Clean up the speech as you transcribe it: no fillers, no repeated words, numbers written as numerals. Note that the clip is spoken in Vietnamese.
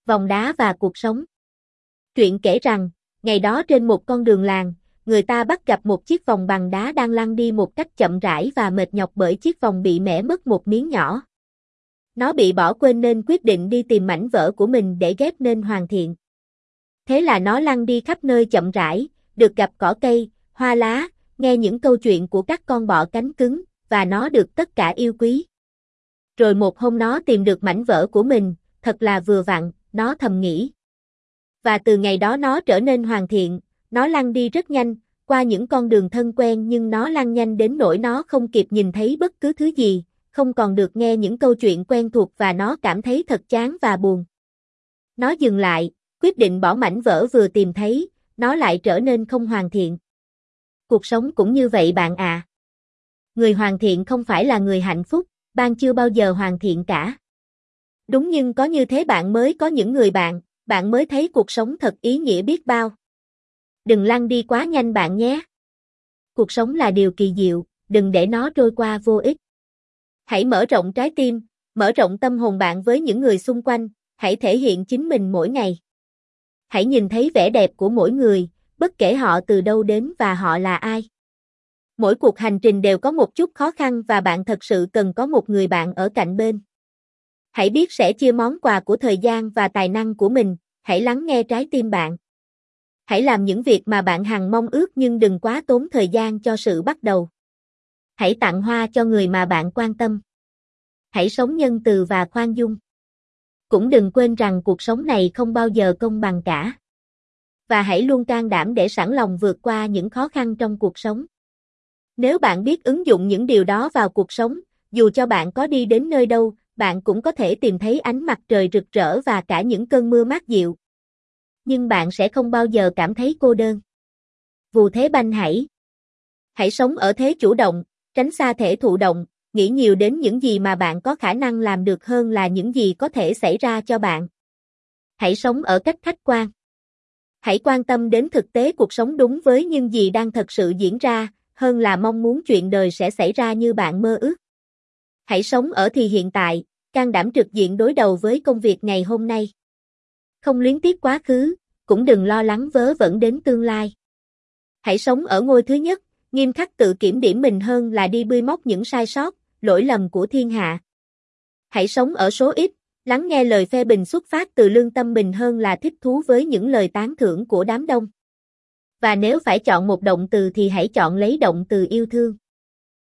Vòng đá và cuộc sống. Truyện kể rằng, ngày đó trên một con đường làng, người ta bắt gặp một chiếc vòng bằng đá đang lăn đi một cách chậm rãi và mệt nhọc bởi chiếc vòng bị mẻ mất một miếng nhỏ. Nó bị bỏ quên nên quyết định đi tìm mảnh vỡ của mình để ghép nên hoàn thiện. Thế là nó lăn đi khắp nơi chậm rãi, được gặp cỏ cây, hoa lá, nghe những câu chuyện của các con bọ cánh cứng, và nó được tất cả yêu quý. Rồi một hôm nó tìm được mảnh vỡ của mình, thật là vừa vặn, nó thầm nghĩ. Và từ ngày đó nó trở nên hoàn thiện, nó lăn đi rất nhanh, qua những con đường thân quen nhưng nó lăn nhanh đến nỗi nó không kịp nhìn thấy bất cứ thứ gì, không còn được nghe những câu chuyện quen thuộc và nó cảm thấy thật chán và buồn. Nó dừng lại, quyết định bỏ mảnh vỡ vừa tìm thấy, nó lại trở nên không hoàn thiện. Cuộc sống cũng như vậy bạn ạ. Người hoàn thiện không phải là người hạnh phúc, bạn chưa bao giờ hoàn thiện cả. Đúng, nhưng có như thế bạn mới có những người bạn mới thấy cuộc sống thật ý nghĩa biết bao. Đừng lăn đi quá nhanh bạn nhé. Cuộc sống là điều kỳ diệu, đừng để nó trôi qua vô ích. Hãy mở rộng trái tim, mở rộng tâm hồn bạn với những người xung quanh, hãy thể hiện chính mình mỗi ngày. Hãy nhìn thấy vẻ đẹp của mỗi người, bất kể họ từ đâu đến và họ là ai. Mỗi cuộc hành trình đều có một chút khó khăn và bạn thật sự cần có một người bạn ở cạnh bên. Hãy biết sẻ chia món quà của thời gian và tài năng của mình, hãy lắng nghe trái tim bạn. Hãy làm những việc mà bạn hằng mong ước nhưng đừng quá tốn thời gian cho sự bắt đầu. Hãy tặng hoa cho người mà bạn quan tâm. Hãy sống nhân từ và khoan dung. Cũng đừng quên rằng cuộc sống này không bao giờ công bằng cả. Và hãy luôn can đảm để sẵn lòng vượt qua những khó khăn trong cuộc sống. Nếu bạn biết ứng dụng những điều đó vào cuộc sống, dù cho bạn có đi đến nơi đâu, bạn cũng có thể tìm thấy ánh mặt trời rực rỡ và cả những cơn mưa mát dịu. Nhưng bạn sẽ không bao giờ cảm thấy cô đơn. Vì thế hãy sống ở thế chủ động, tránh xa thể thụ động, nghĩ nhiều đến những gì mà bạn có khả năng làm được hơn là những gì có thể xảy ra cho bạn. Hãy sống ở cách khách quan. Hãy quan tâm đến thực tế cuộc sống đúng với những gì đang thật sự diễn ra, hơn là mong muốn chuyện đời sẽ xảy ra như bạn mơ ước. Hãy sống ở thì hiện tại, can đảm trực diện đối đầu với công việc ngày hôm nay. Không luyến tiếc quá khứ, cũng đừng lo lắng vớ vẩn đến tương lai. Hãy sống ở ngôi thứ nhất, nghiêm khắc tự kiểm điểm mình hơn là đi bươi móc những sai sót, lỗi lầm của thiên hạ. Hãy sống ở số ít, lắng nghe lời phê bình xuất phát từ lương tâm mình hơn là thích thú với những lời tán thưởng của đám đông. Và nếu phải chọn một động từ thì hãy chọn lấy động từ yêu thương.